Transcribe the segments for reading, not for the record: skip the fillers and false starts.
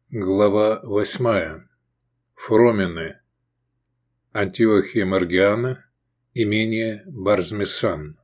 Глава 8. Фромины. Антиохия Маргиана. Имение Барзмесан.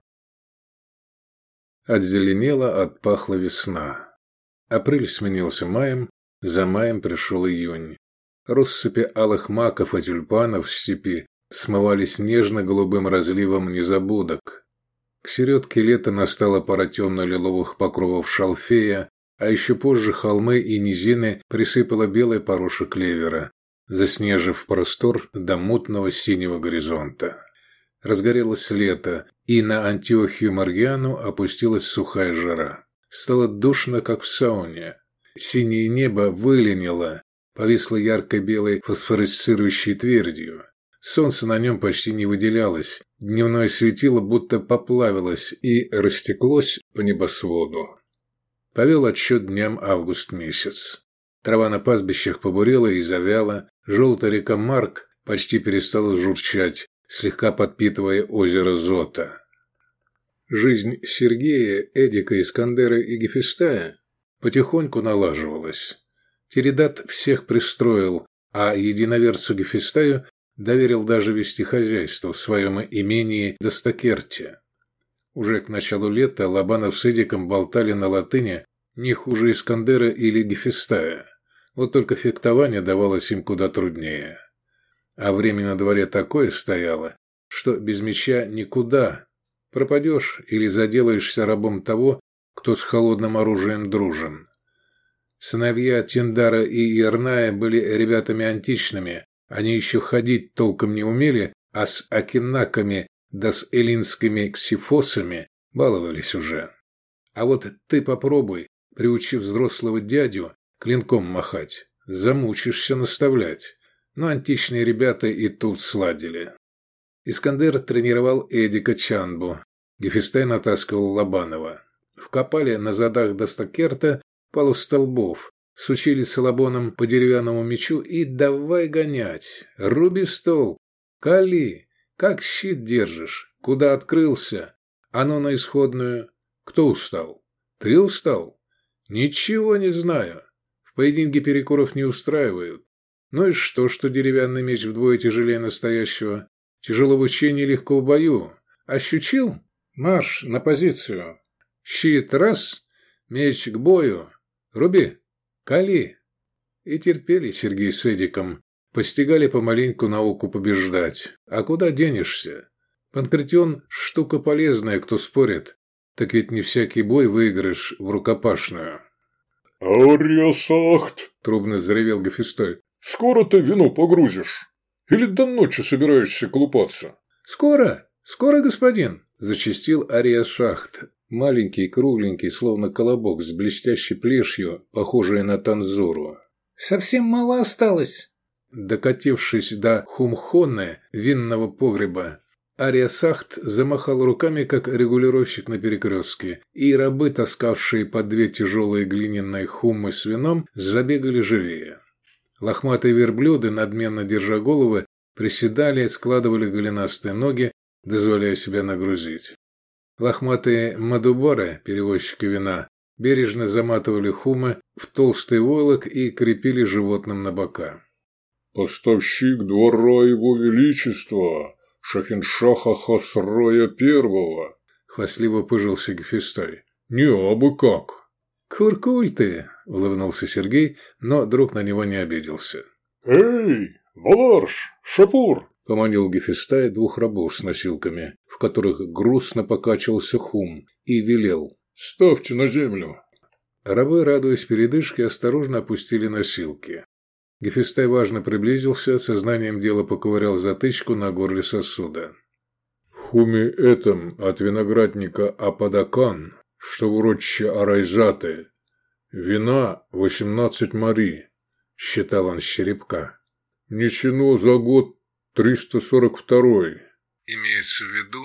Отзеленела, отпахла весна. Апрель сменился маем, за маем пришел июнь. Россыпи алых маков и тюльпанов в степи смывались нежно-голубым разливом незабудок. К середке лета настала пора темно-лиловых покровов шалфея, а еще позже холмы и низины присыпала белая пороша клевера, заснежив простор до мутного синего горизонта. Разгорелось лето, и на Антиохию Маргиану опустилась сухая жара. Стало душно, как в сауне. Синее небо выленило, повисло ярко-белой фосфоресцирующей твердью. Солнце на нем почти не выделялось, дневное светило будто поплавилось и растеклось по небосводу. Повел отсчет дням август месяц. Трава на пастбищах побурела и завяла, желтая река Марк почти перестала журчать, слегка подпитывая озеро Зота. Жизнь Сергея, Эдика, Искандера и Гефестая потихоньку налаживалась. Тиридат всех пристроил, а единоверцу Гефестаю доверил даже вести хозяйство в своем имении Достокерте. Уже к началу лета Лобанов с Эдиком болтали на латыни не хуже Искандера или Гефестая. Вот только фехтование давалось им куда труднее. А время на дворе такое стояло, что без меча никуда. Пропадешь или заделаешься рабом того, кто с холодным оружием дружен. Сыновья Тиндара и Ирная были ребятами античными. Они еще ходить толком не умели, а с акинаками да с эллинскими ксифосами баловались уже. А вот ты попробуй, приучив взрослого дядю клинком махать, замучишься наставлять. Но античные ребята и тут сладили. Искандер тренировал Эдика Чанбу, Гефестай натаскивал Лобанова. Вкопали на задах Достокерта пару столбов, сучили салабоном по деревянному мечу и давай гонять. Руби стол, кали. Как щит держишь? Куда открылся? Оно на исходную. Кто устал? Ты устал? Ничего не знаю. В поединке перекуров не устраивают. Ну и что деревянный меч вдвое тяжелее настоящего? Тяжело в учении, легко в бою. Ощутил? Марш на позицию. Щит раз, меч к бою. Руби, кали. И терпели Сергей с Эдиком. Постигали помаленьку науку побеждать. А куда денешься? Панкратион – штука полезная, кто спорит. Так ведь не всякий бой выиграешь в рукопашную. «Ариасахт!» – трубно заревел Гефестай. «Скоро ты вино погрузишь? Или до ночи собираешься колупаться?» «Скоро, господин!» – зачастил Ариасахт. Маленький, кругленький, словно колобок с блестящей плешью, похожий на танзуру. «Совсем мало осталось!» Докатившись до хумхоны, винного погреба, Ариасахт замахал руками, как регулировщик на перекрестке, и рабы, таскавшие по две тяжелые глиняные хуммы с вином, забегали живее. Лохматые верблюды, надменно держа головы, приседали, складывали голенастые ноги, дозволяя себя нагрузить. Лохматые мадубары, перевозчики вина, бережно заматывали хуммы в толстый войлок и крепили животным на бока. «Поставщик двора его величества, Шахиншаха Хасрая Первого!» – хвастливо пыжился Гефестай. «Не абы как!» «Куркуль ты!» – улыбнулся Сергей, но друг на него не обиделся. «Эй, Валарш, Шапур!» – поманил Гефестай двух рабов с носилками, в которых грустно покачивался хум, и велел: «Ставьте на землю!» Рабы, радуясь передышке, осторожно опустили носилки. Гефестай важно приблизился, сознанием дела поковырял затычку на горле сосуда. «В хуме этом от виноградника Ападакан, что в урочище Арайзаты, вина 18 мари», – считал он с черепка. «Несено за год 342-й». Имеется в виду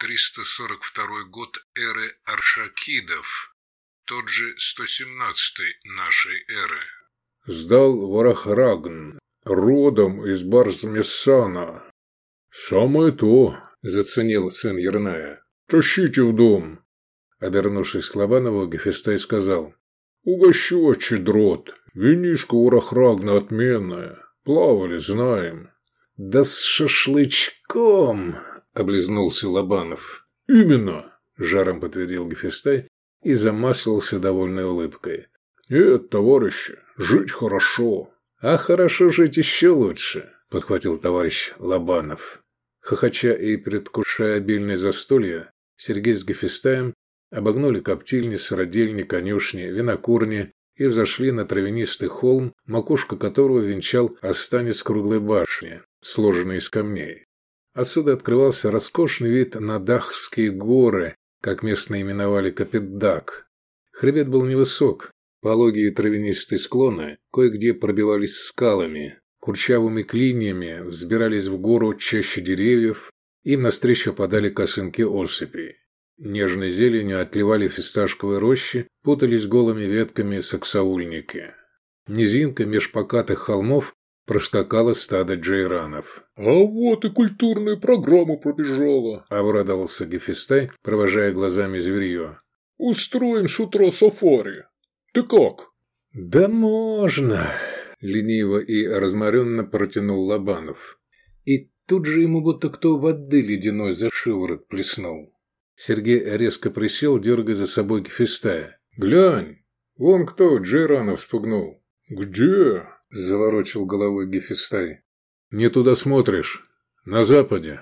342 год эры Аршакидов, тот же 117-й нашей эры. «Сдал Варахрагн, родом из Барзмесана». «Самое то», – заценил сын Ерная. «Тащите в дом». Обернувшись к Лобанову, Гефестай сказал: «Угощу, отче дрот, Винишко у Рахрагна отменное. Плавали, знаем». «Да с шашлычком!» – облизнулся Лобанов. «Именно!» – жаром подтвердил Гефестай и замаслился довольной улыбкой. Товарищи, жить хорошо». «А хорошо жить еще лучше», – подхватил товарищ Лобанов. Хохоча и предвкушая обильное застолье, Сергей с Гефестаем обогнули коптильни, сыродельни, конюшни, винокурни и взошли на травянистый холм, макушка которого венчал останец круглой башни, сложенной из камней. Отсюда открывался роскошный вид на Дахские горы, как местные именовали Капетдаг. Хребет был невысок, пологие травянистые склоны кое-где пробивались скалами, курчавыми клиньями взбирались в гору чаще деревьев, им навстречу подали косынки осыпей. Нежной зеленью отливали фисташковые рощи, путались голыми ветками саксаульники. Низинка меж покатых холмов проскакало стадо джейранов. «А вот и культурная программа пробежала», – обрадовался Гефестай, провожая глазами зверье. «Устроим с утра сафари. Ты как?» «Да можно», – лениво и разморенно протянул Лобанов. И тут же ему будто кто воды ледяной за шиворот плеснул. Сергей резко присел, дергая за собой Гефестая. «Глянь, вон кто джейранов спугнул». «Где?» – заворочил головой Гефестай. «Не туда смотришь. На западе».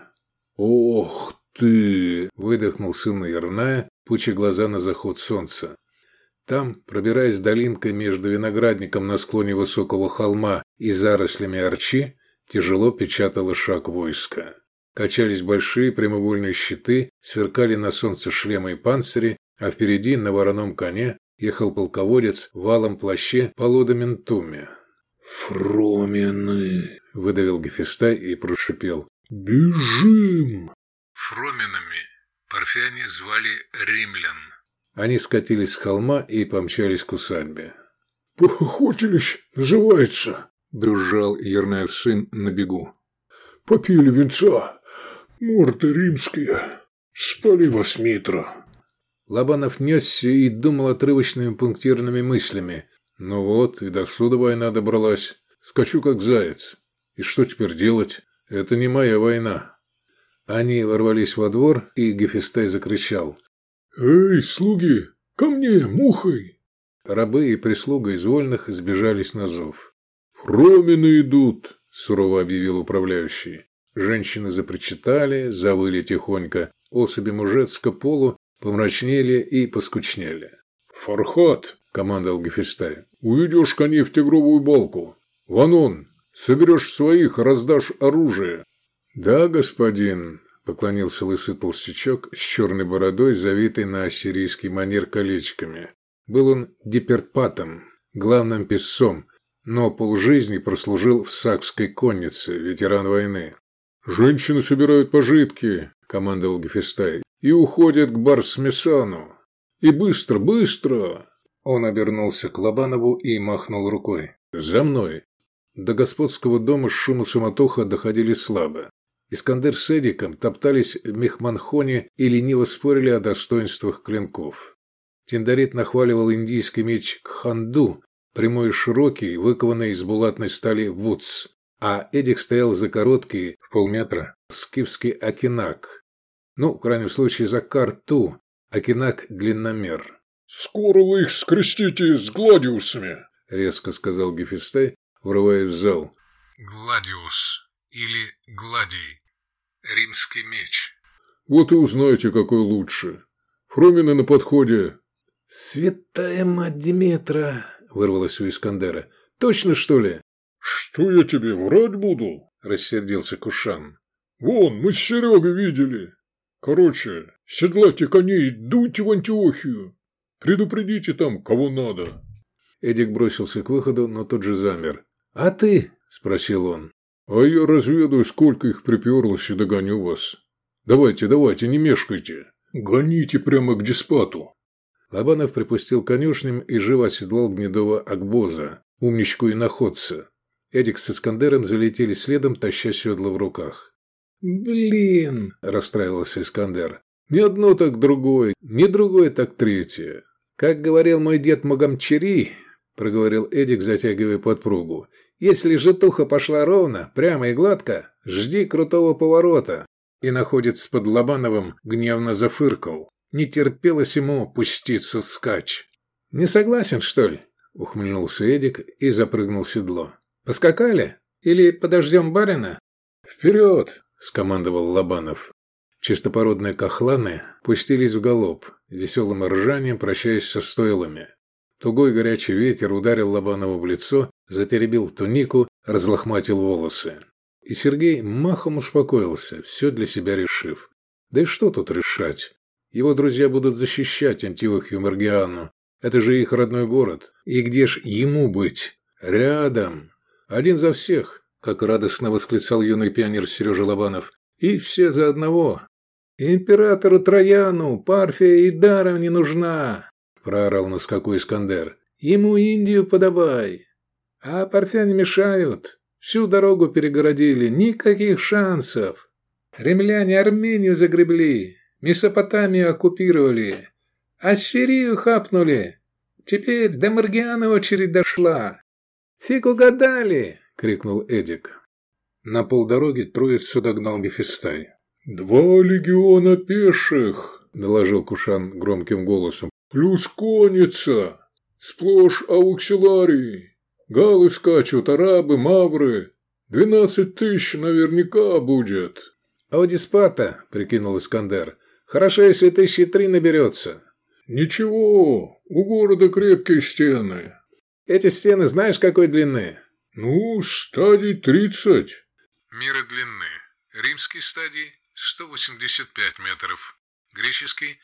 «Ох ты!» – выдохнул сын Ярная, пуча глаза на заход солнца. Там, пробираясь долинкой между виноградником на склоне высокого холма и зарослями арчи, тяжело печатало шаг войска. Качались большие прямоугольные щиты, сверкали на солнце шлемы и панцири, а впереди на вороном коне ехал полководец в валом плаще по лодоментуме. «Фромены!» – выдавил Гефестай и прошипел. «Бежим!» Фроменами парфяне звали римлян. Они скатились с холма и помчались к усадьбе. «Поохотились, называется!» – брюзжал Ернаев сын на бегу. «Попили венца, морды римские, спали восьмитро». Лобанов несся и думал отрывочными пунктирными мыслями. «Ну вот, и до суда война добралась. Скачу, как заяц. И что теперь делать? Это не моя война». Они ворвались во двор, и Гефестай закричал. «Эй, слуги, ко мне, мухой!» Рабы и прислуга из вольных сбежались на зов. «Фромены идут!» – сурово объявил управляющий. Женщины запричитали, завыли тихонько. Особи мужецкого полу помрачнели и поскучнели. «Фархат!» – командовал Гефестай. «Уведешь коней в тигровую балку. Ванон, соберешь своих, раздашь оружие». «Да, господин», – поклонился лысый толстячок с черной бородой, завитой на ассирийский манер колечками. Был он дипертпатом, главным писцом, но полжизни прослужил в сакской коннице, ветеран войны. «Женщины собирают пожитки», – командовал Гефестай, – «и уходят к Барсмесану. И быстро, быстро!» Он обернулся к Лобанову и махнул рукой. «За мной!» До господского дома шум и суматоха доходили слабо. Искандер с Эдиком топтались в мехманхоне и лениво спорили о достоинствах клинков. Тиндарит нахваливал индийский меч Кханду, прямой и широкий, выкованный из булатной стали вудс, а Эдик стоял за короткий, в полметра, скифский акинак. Ну, в крайнем случае, за карту, акинак – длинномер. «Скоро вы их скрестите с гладиусами», – резко сказал Гефестай, врываясь в зал. «Гладиус или гладий. Римский меч». «Вот и узнаете, какой лучше. Фромены на подходе». «Святая мать Диметра!» – вырвалось у Искандера. «Точно, что ли?» «Что я тебе, врать буду?» – рассердился Кушан. «Вон, мы с Серегой видели. Короче, седлайте коней и дуйте в Антиохию. Предупредите там, кого надо». Эдик бросился к выходу, но тут же замер. «А ты?» – спросил он. «А я разведаю, сколько их приперлось, и догоню вас. Давайте, не мешкайте. Гоните прямо к Диспату». Лобанов припустил конюшням и живо оседлал гнедого Акбоза, умничку и находца. Эдик с Искандером залетели следом, таща седла в руках. «Блин!» – расстраивался Искандер. «Не одно, так другое, не другое, так третье. Как говорил мой дед Магомчери, – проговорил Эдик, затягивая подпругу. «Если житуха пошла ровно, прямо и гладко, жди крутого поворота». И находец под Лобановым гневно зафыркал. Не терпелось ему пуститься вскачь. «Не согласен, что ли?» – ухмыльнулся Эдик и запрыгнул в седло. «Поскакали? Или подождем барина?» «Вперед!» – скомандовал Лобанов. Чистопородные кахланы пустились в галоп, веселым ржанием прощаясь со стойлами. Тугой горячий ветер ударил Лобанову в лицо, затеребил тунику, разлохматил волосы. И Сергей махом успокоился, все для себя решив. Да и что тут решать? Его друзья будут защищать Антиохию Маргианну. Это же их родной город. И где ж ему быть? Рядом. Один за всех, как радостно восклицал юный пионер Сережа Лобанов. И все за одного. «Императору Трояну Парфия и даром не нужна!» – проорал на скаку Искандер. «Ему Индию подавай!» «А парфяне мешают. Всю дорогу перегородили. Никаких шансов. Римляне Армению загребли. Месопотамию оккупировали. Ассирию хапнули. Теперь до Маргиана очередь дошла». «Фиг угадали!» – крикнул Эдик. На полдороги троицу догнал Гефестай. «2 легиона пеших», – доложил Кушан громким голосом. «Плюс конница. Сплошь ауксиларии. Галлы скачут, арабы, мавры. 12 тысяч наверняка будет». «Аудиспата», – прикинул Искандер. «Хорошо, если 3 наберется». «Ничего, у города крепкие стены». «Эти стены знаешь какой длины?» «Ну, стадий 30». «Меры длины. Римский стадий 185 метров. Греческий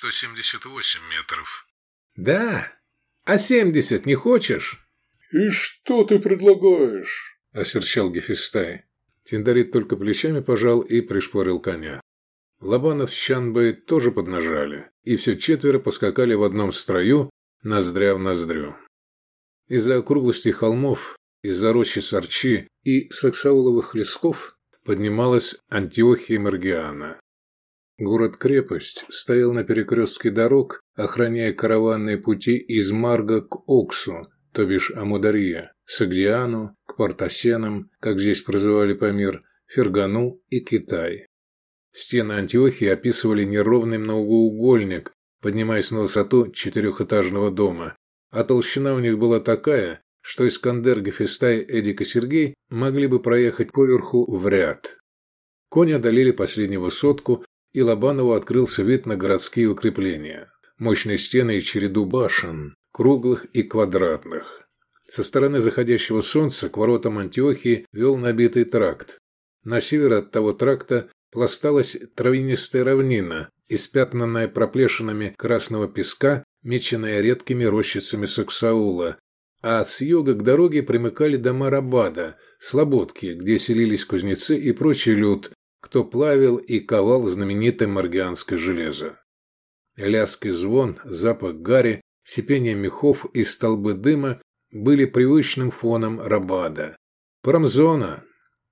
178 метров». «Да? А 70 не хочешь?» «И что ты предлагаешь?» – осерчал Гефестай. Тиндарит только плечами пожал и пришпорил коня. Лобанов с Чанбой тоже поднажали, и все 4 поскакали в одном строю, ноздря в ноздрю. Из-за округлости холмов, из-за рощи Сарчи и саксауловых лесков поднималась Антиохия Маргиана. Город-крепость стоял на перекрестке дорог, охраняя караванные пути из Марга к Оксу, то бишь Амударье, Сагдиану, к Партасенам, как здесь прозывали Памир, Фергану и Китай. Стены Антиохии описывали неровный многоугольник, поднимаясь на высоту 4-этажного дома, а толщина у них была такая, что Искандер, Гефестай, Эдик и Сергей могли бы проехать поверху в ряд. Кони одолели последнюю высотку, и Лобанову открылся вид на городские укрепления. Мощные стены и череду башен, круглых и квадратных. Со стороны заходящего солнца к воротам Антиохии вел набитый тракт. На север от того тракта пласталась травянистая равнина, испятнанная проплешинами красного песка, меченная редкими рощицами саксаула, а с юга к дороге примыкали дома Рабада, слободки, где селились кузнецы и прочий люд, кто плавил и ковал знаменитое маргианское железо. Лязг и звон, запах гари, сипение мехов и столбы дыма были привычным фоном Рабада. Промзона.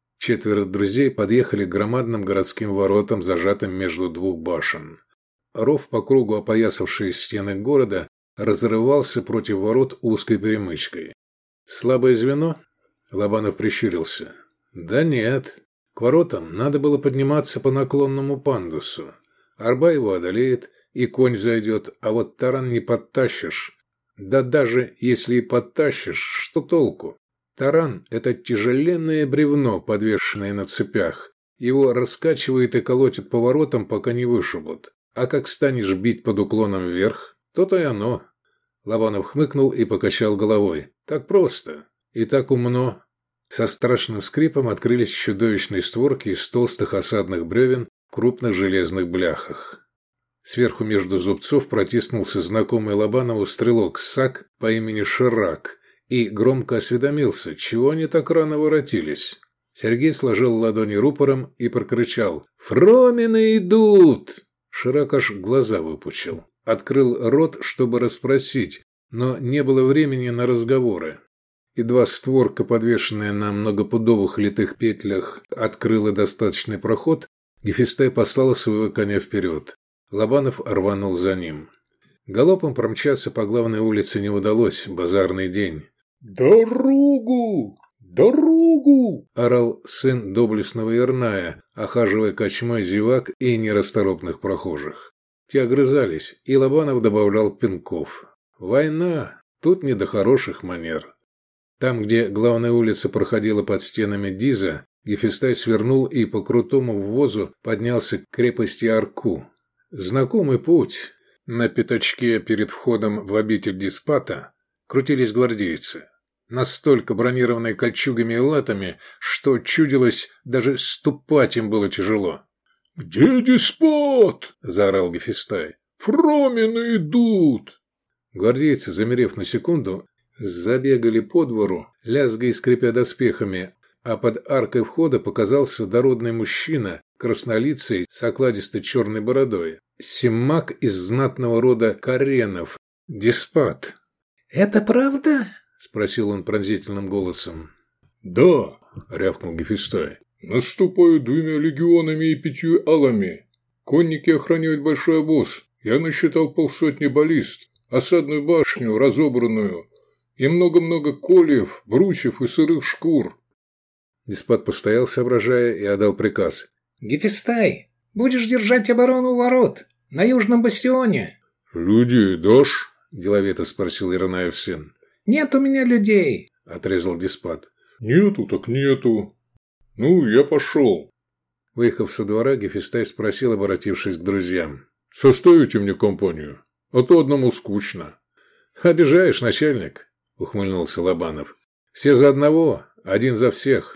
4 друзей подъехали к громадным городским воротам, зажатым между 2 башен. Ров, по кругу опоясавший стены города, разрывался против ворот узкой перемычкой. «Слабое звено?» Лобанов прищурился. «Да нет. К воротам надо было подниматься по наклонному пандусу. Арба его одолеет, и конь зайдет, а вот таран не подтащишь. Да даже если и подтащишь, что толку? Таран – это тяжеленное бревно, подвешенное на цепях. Его раскачивает и колотит по воротам, пока не вышибут. А как станешь бить под уклоном вверх, то-то и оно». Лобанов хмыкнул и покачал головой. «Так просто. И так умно». Со страшным скрипом открылись чудовищные створки из толстых осадных бревен в крупных железных бляхах. Сверху между зубцов протиснулся знакомый Лобанову стрелок Сак по имени Ширак и громко осведомился, чего они так рано воротились. Сергей сложил ладони рупором и прокричал: «Фромины идут!» Ширак аж глаза выпучил. Открыл рот, чтобы расспросить, но не было времени на разговоры. Едва створка, подвешенная на многопудовых литых петлях, открыла достаточный проход, Гефестай послал своего коня вперед. Лобанов рванул за ним. Галопом промчаться по главной улице не удалось, базарный день. «Дорогу! Дорогу!» – орал сын доблестного Ирная, охаживая кочмой зевак и нерасторопных прохожих. Те огрызались, и Лобанов добавлял пинков. «Война! Тут не до хороших манер». Там, где главная улица проходила под стенами Диза, Гефестай свернул и по крутому ввозу поднялся к крепости Арку. Знакомый путь. На пятачке перед входом в обитель Диспата крутились гвардейцы, настолько бронированные кольчугами и латами, что чудилось, даже ступать им было тяжело. «Где Диспат?» – заорал Гефестай. «Фромены идут!» Гвардейцы, замерев на секунду, забегали по двору, лязгая и скрипя доспехами, а под аркой входа показался дородный мужчина, краснолицый, с окладистой черной бородой. Симмак из знатного рода Каренов. Диспат. «Это правда?» – спросил он пронзительным голосом. «Да», – рявкнул Гефестай. «Наступают 2 легионами и 5 алами. Конники охраняют большой обоз. Я насчитал 50 баллист, осадную башню, разобранную, и много-много кольев, брусьев и сырых шкур». Диспат постоял, соображая, и отдал приказ. «Гефестай, будешь держать оборону у ворот, на южном бастионе». «Людей дашь?» – деловито спросил Ирнаев сын. «Нет у меня людей», – отрезал Диспат. «Нету так нету. Ну, я пошел». Выехав со двора, Гефестай спросил, обратившись к друзьям. «Составите мне компанию, а то одному скучно». «Обижаешь, начальник», – ухмыльнулся Лобанов. «Все за одного, один за всех».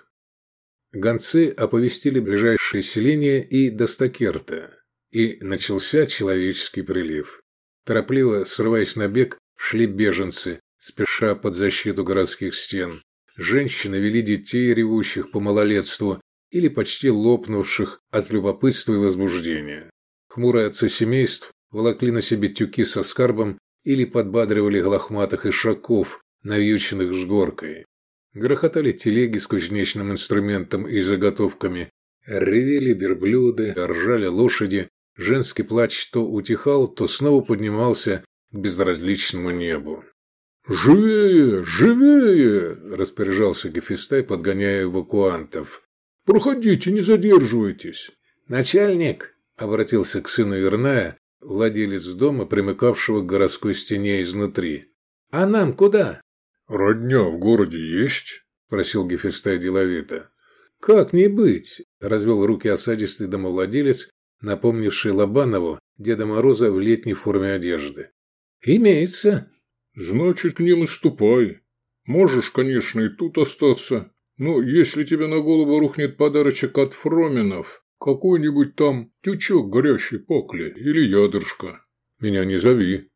Гонцы оповестили ближайшие селения и Достакерта, и начался человеческий прилив. Торопливо, срываясь на бег, шли беженцы, спеша под защиту городских стен. Женщины вели детей, ревущих по малолетству или почти лопнувших от любопытства и возбуждения. Хмурые отцы семейств волокли на себе тюки со скарбом или подбадривали лохматых ишаков, навьюченных жгоркой. Грохотали телеги с кузнечным инструментом и заготовками, ревели верблюды, ржали лошади, женский плач то утихал, то снова поднимался к безразличному небу. «Живее! Живее!» – распоряжался Гефестай, подгоняя эвакуантов. «Проходите, не задерживайтесь!» «Начальник!» – обратился к сыну Ирная, владелец дома, примыкавшего к городской стене изнутри. «А нам куда?» «Родня в городе есть?» – просил Гефестай деловито. «Как не быть?» – развел руки осадистый домовладелец, напомнивший Лобанову Деда Мороза в летней форме одежды. «Имеется». «Значит, к ним и ступай. Можешь, конечно, и тут остаться, но если тебе на голову рухнет подарочек от Фроменов, какой-нибудь там тючок горящей пакли или ядрышко, меня не зови».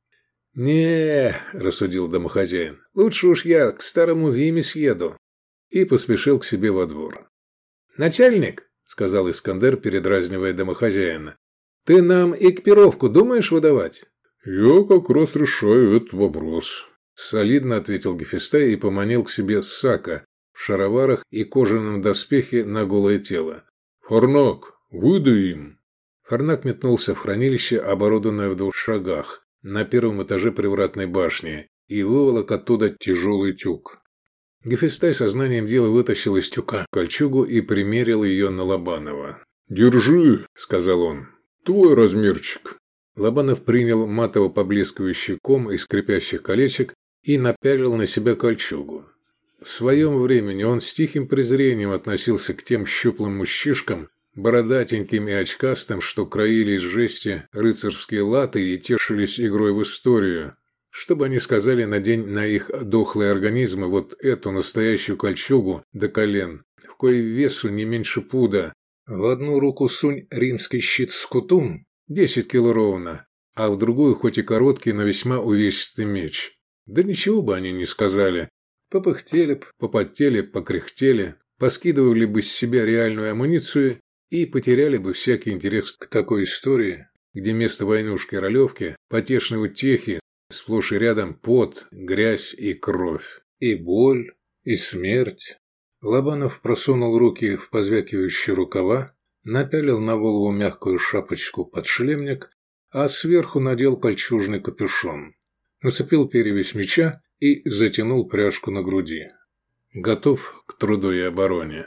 «Не, – рассудил домохозяин, – лучше уж я к старому Виме съеду». И поспешил к себе во двор. «Начальник, – сказал Искандер, передразнивая домохозяина, – ты нам экипировку думаешь выдавать?» «Я как раз решаю этот вопрос», – солидно ответил Гефестай и поманил к себе Сака в шароварах и кожаном доспехе на голое тело. «Фарнак, выдай им». Фарнак метнулся в хранилище, оборудованное в 2 шагах, на первом этаже привратной башни, и выволок оттуда тяжелый тюк. Гефестай сознанием дела вытащил из тюка кольчугу и примерил ее на Лобанова. «Держи», – сказал он. «Твой размерчик». Лобанов принял матово поблескивающий ком из скрипящих колечек и напялил на себя кольчугу. В своем времени он с тихим презрением относился к тем щуплым мужчишкам, бородатеньким и очкастым, что краили из жести рыцарские латы и тешились игрой в историю. Чтобы они сказали надень на их дохлые организмы вот эту настоящую кольчугу до колен, в коей весу не меньше пуда. В одну руку сунь римский щит скутум, 10 кило ровно, а в другую хоть и короткий, но весьма увесистый меч. Да ничего бы они не сказали. Попыхтели б, попотели, покряхтели, поскидывали бы с себя реальную амуницию и потеряли бы всякий интерес к такой истории, где место войнушки ролевки, потешной утехи, сплошь и рядом пот, грязь и кровь, и боль, и смерть. Лобанов просунул руки в позвякивающие рукава, напялил на голову мягкую шапочку-подшлемник, а сверху надел кольчужный капюшон. Нацепил перевязь меча и затянул пряжку на груди. Готов к труду и обороне.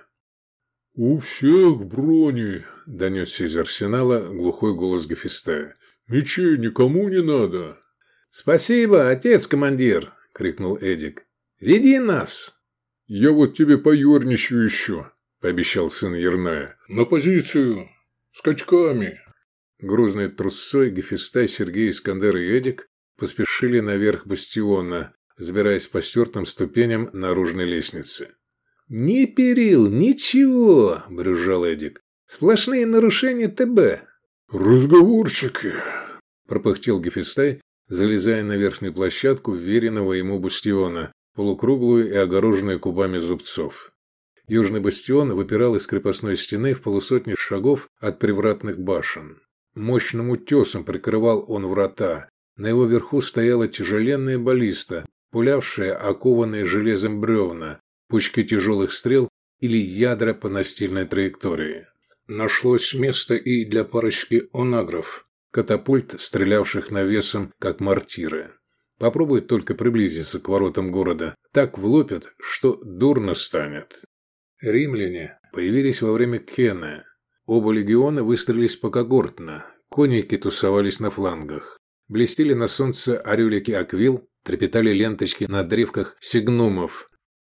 «У всех брони!» – донесся из арсенала глухой голос Гефестая. «Мечей никому не надо!» «Спасибо, отец-командир!» – крикнул Эдик. «Веди нас!» «Я вот тебе поерничаю еще!» – пообещал сын Ерная. «На позицию! Скачками!» Грузной трусцой Гефестай, Сергей, Искандер и Эдик поспешили наверх бастиона, взбираясь по стертым ступеням наружной лестницы. «Ни перил, ничего!» – брюзжал Эдик. «Сплошные нарушения ТБ!» «Разговорчики!» – пропыхтел Гефестай, залезая на верхнюю площадку веренного ему бастиона, полукруглую и огороженную кубами зубцов. Южный бастион выпирал из крепостной стены в полусотни шагов от привратных башен. Мощным утесом прикрывал он врата. На его верху стояла тяжеленная баллиста, пулявшая окованные железом бревна, пучки тяжелых стрел или ядра по настильной траектории. Нашлось место и для парочки онагров, катапульт, стрелявших навесом, как мортиры. Попробуй только приблизиться к воротам города. Так влупят, что дурно станет. Римляне появились во время Кена. Оба легиона выстроились покогортно. Конники тусовались на флангах. Блестели на солнце орелики аквил, трепетали ленточки на древках сигнумов.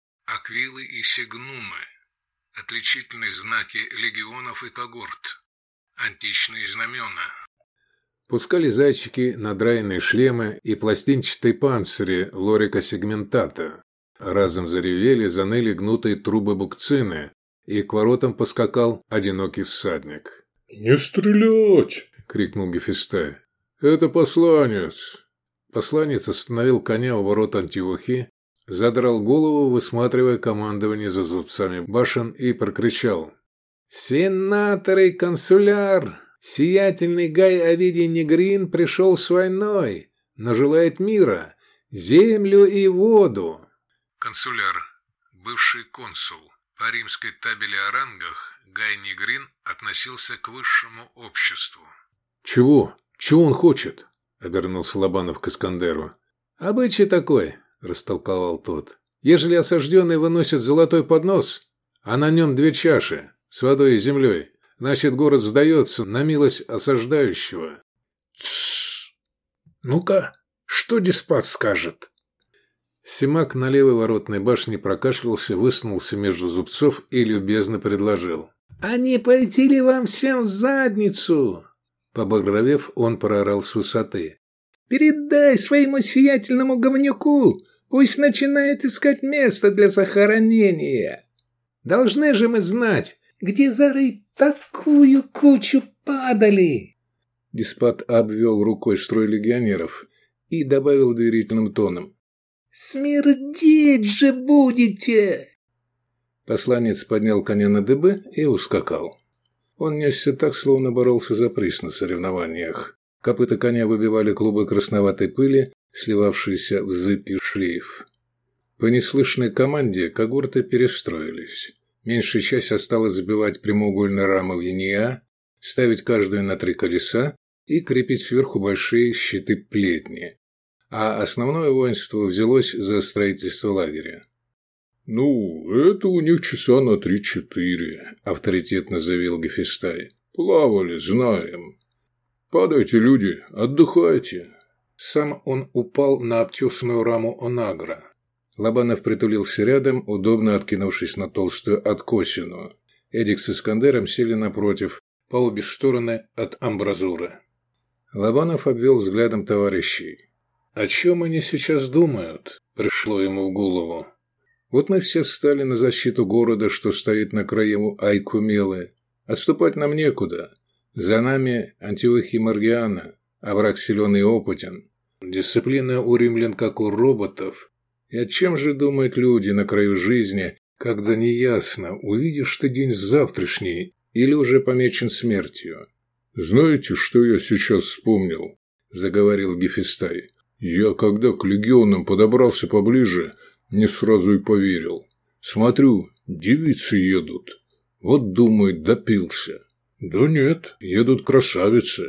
Аквилы и сигнумы – отличительные знаки легионов и когорт. Античные знамена. Пускали зайчики надраенные шлемы и пластинчатые панцири лорика сегментата. Разом заревели, заныли гнутые трубы букцины, и к воротам поскакал одинокий всадник. «Не стрелять!» – крикнул Гефестай. «Это посланец!» Посланец остановил коня у ворот Антиохии, задрал голову, высматривая командование за зубцами башен, и прокричал: «Сенатор и консуляр! Сиятельный Гай Овидий Негрин пришел с войной, но желает мира, землю и воду!» Консуляр, бывший консул. По римской табели о рангах Гай Негрин относился к высшему обществу. «Чего? Чего он хочет?» – обернулся Лобанов к Искандеру. «Обычай такой», – растолковал тот. «Ежели осажденный выносит золотой поднос, а на нем 2 чаши с водой и землей, значит, город сдается на милость осаждающего». «Тссс! Ну-ка, что деспот скажет?» Симак на левой воротной башне прокашлялся, высунулся между зубцов и любезно предложил: «А не пойти ли вам всем в задницу?» Побагровев, он проорал с высоты: «Передай своему сиятельному говнюку, пусть начинает искать место для захоронения. Должны же мы знать, где зарыть такую кучу падали!» Деспот обвел рукой строй легионеров и добавил доверительным тоном: «Смердеть же будете!» Посланец поднял коня на дыбы и ускакал. Он несся так, словно боролся за приз на соревнованиях. Копыта коня выбивали клубы красноватой пыли, сливавшиеся в зыбкий шлейф. По неслышной команде когорты перестроились. Меньшая часть осталась забивать прямоугольные рамы в ЕНИА, ставить каждую на 3 колеса и крепить сверху большие щиты-плетни. А основное воинство взялось за строительство лагеря. «Ну, это у них часа на 3-4», – авторитетно заявил Гефестай. «Плавали, знаем. Падайте, люди, отдыхайте». Сам он упал на обтесанную раму онагра. Лобанов притулился рядом, удобно откинувшись на толстую откосину. Эдик с Искандером сели напротив, по обе стороны от амбразуры. Лобанов обвел взглядом товарищей. «О чем они сейчас думают?» – пришло ему в голову. «Вот мы все встали на защиту города, что стоит на краю Айкумелы. Отступать нам некуда. За нами Антиохий Маргиана, а враг силен и опытен. Дисциплина у римлян как у роботов. И о чем же думают люди на краю жизни, когда неясно, увидишь ты день завтрашний или уже помечен смертью?» «Знаете, что я сейчас вспомнил?» – заговорил Гефестай. «Я, когда к легионам подобрался поближе, не сразу и поверил. Смотрю, девицы едут. Вот, думаю, допился. Да нет, едут красавицы.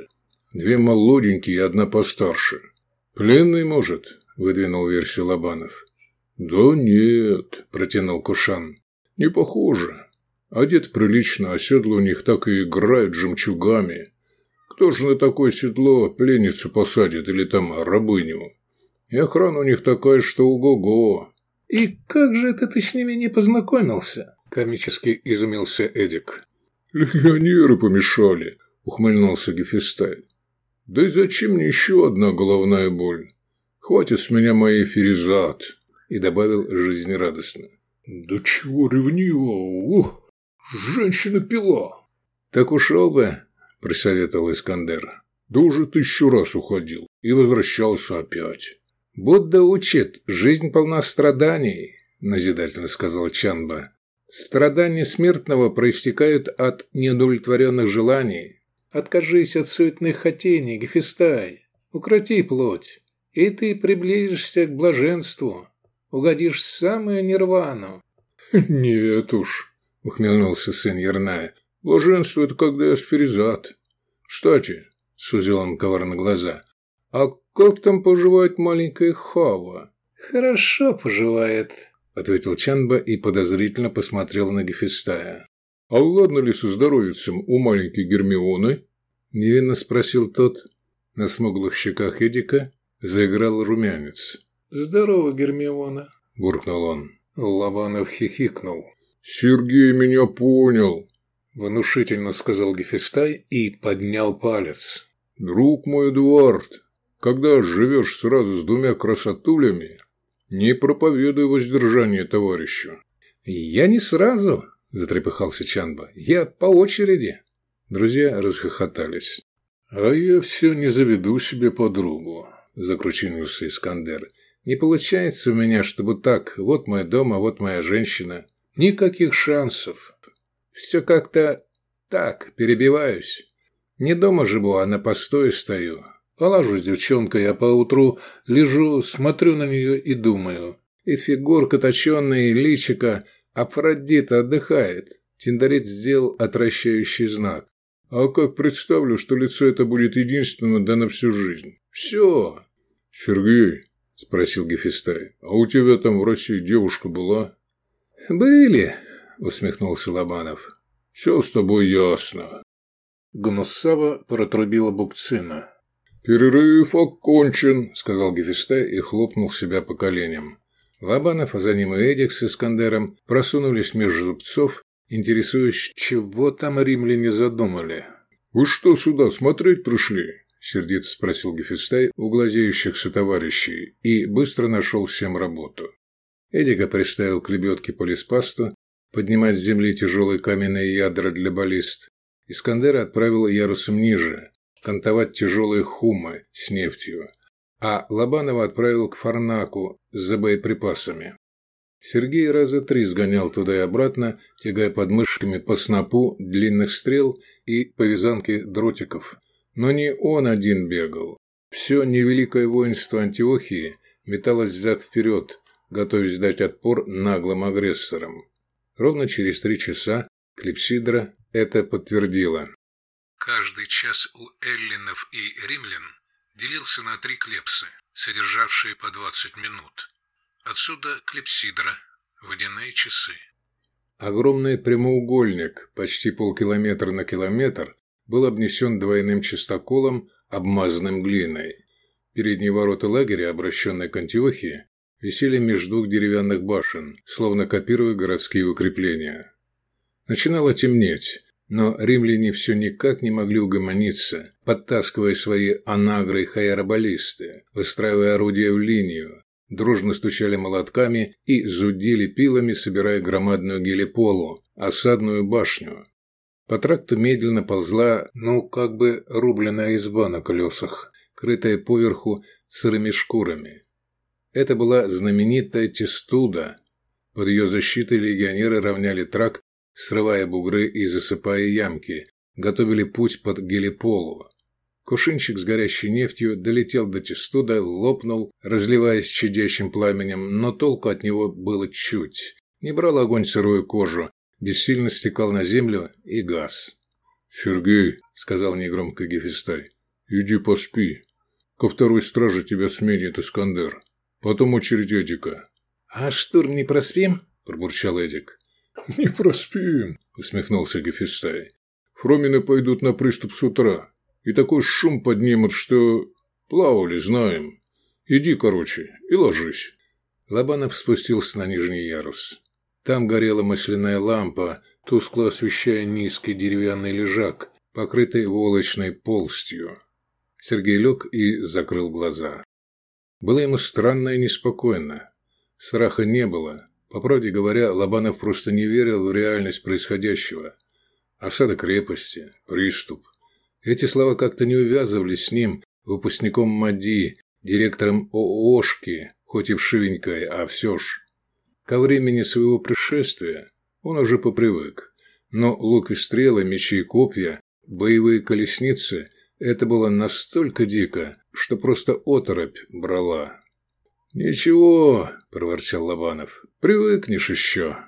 2 молоденькие и 1 постарше. Пленный, может?» – выдвинул версию Лобанов. «Да нет», – протянул Кушан. «Не похоже. Одет прилично, а седла у них так и играют жемчугами. Кто же на такое седло пленницу посадит или там рабыню? И охрана у них такая, что ого-го». «И как же это ты с ними не познакомился?» – комически изумился Эдик. «Легионеры помешали», – ухмыльнулся Гефестай. «Да и зачем мне еще одна головная боль? Хватит с меня моей Феризат», – и добавил жизнерадостно. «Да чего ревниво! Женщина-пила!» «Так ушел бы», – присоветовал Искандер. «Да уже 1000 раз уходил и возвращался опять». «Будда учит, жизнь полна страданий», – назидательно сказал Чанба. «Страдания смертного проистекают от неудовлетворенных желаний. Откажись от суетных хотений, Гефестай, укроти плоть, и ты приблизишься к блаженству, угодишь в самую нирвану». «Нет уж», – ухмыльнулся сын Ерная, – «блаженство – это когда я сферизат. Кстати», – сузил он коварно глаза, – «а как там поживает маленькая Хава?» «Хорошо поживает», – ответил Чанба и подозрительно посмотрел на Гефестая. «А ладно ли со здоровьем у маленькой Гермионы?» – невинно спросил тот. На смуглых щеках Эдика заиграл румянец. «Здорово, Гермиона», – буркнул он. Лобанов хихикнул. «Сергей меня понял», – внушительно сказал Гефестай и поднял палец. «Друг мой Эдуард, когда живешь сразу с 2 красотулями, не проповедуй воздержание товарищу». «Я не сразу», – затрепыхался Чанба. «Я по очереди». Друзья расхохотались. «А я все не заведу себе подругу», – закручинился Искандер. «Не получается у меня, чтобы так, вот мой дом, а вот моя женщина. Никаких шансов. Все как-то так, перебиваюсь. Не дома живу, а на постое стою. Полажу с девчонкой, а поутру лежу, смотрю на нее и думаю. И фигурка точенная, и личико, Афродита отдыхает». Тиндарит сделал отвращающий знак. «А как представлю, что лицо это будет единственным, да на всю жизнь? Все!» «Сергей», – спросил Гефестай, – «а у тебя там в России девушка была?» «Были», – усмехнулся Лобанов. «Все с тобой ясно». Гнусава протрубила Букцина. «Перерыв окончен», – сказал Гефестай и хлопнул себя по коленям. Лобанов, а за ним и Эдик с Искандером просунулись между зубцов, интересуясь, чего там римляне задумали. «Вы что сюда смотреть пришли?» – сердито спросил Гефестай у глазеющихся товарищей и быстро нашел всем работу. Эдика приставил к лебедке полиспасту поднимать с земли тяжелые каменные ядра для баллист. Искандера отправил ярусом ниже кантовать тяжелые хумы с нефтью, а Лобанова отправил к Фарнаку за боеприпасами. Сергей раза 3 сгонял туда и обратно, тягая под мышками по снопу длинных стрел и по вязанке дротиков. Но не он один бегал. Все невеликое воинство Антиохии металось взад-вперед, готовясь дать отпор наглым агрессорам. Ровно через 3 часа Клипсидра это подтвердила. Каждый час у эллинов и римлян делился на 3 клепсы, содержавшие по 20 минут. Отсюда клипсидра, водяные часы. Огромный прямоугольник, почти полкилометра на километр, был обнесен двойным чистоколом, обмазанным глиной. Передние ворота лагеря, обращенные к Антиохии, висели между 2 деревянных башен, словно копируя городские укрепления. Начинало темнеть, но римляне все никак не могли угомониться, подтаскивая свои анагры и хайарабалисты, выстраивая орудия в линию, дружно стучали молотками и зудили пилами, собирая громадную гелиполу, осадную башню. По тракту медленно ползла, как бы рубленная изба на колесах, крытая поверху сырыми шкурами. Это была знаменитая Тестуда. Под ее защитой легионеры равняли тракт, срывая бугры и засыпая ямки, готовили путь под гелиполу. Кувшинчик с горящей нефтью долетел до Тестуда, лопнул, разливаясь чадящим пламенем, но толку от него было чуть. Не брал огонь сырую кожу, бессильно стекал на землю и гас. «Сергей», — сказал негромко Гефестай, — Иди поспи. Ко второй страже тебя сменит Искандер. Потом очередь Эдика». «А штурм не проспим?» – пробурчал Эдик. «Не проспим», – усмехнулся Гефестай. «Фромины пойдут на приступ с утра. И такой шум поднимут, что... Плавали, знаем. Иди, короче, и ложись». Лобанов спустился на нижний ярус. Там горела масляная лампа, тускло освещая низкий деревянный лежак, покрытый волочной полстью. Сергей лег и закрыл глаза. Было ему странно и неспокойно. Страха не было. По правде говоря, Лобанов просто не верил в реальность происходящего. Осада крепости, приступ. Эти слова как-то не увязывались с ним, выпускником МАДИ, директором ООшки, хоть и вшивенькой, а все ж. Ко времени своего пришествия он уже попривык. Но лук и стрелы, мечи и копья, боевые колесницы – это было настолько дико, что просто оторопь брала. «Ничего», – проворчал Лобанов, – «привыкнешь еще».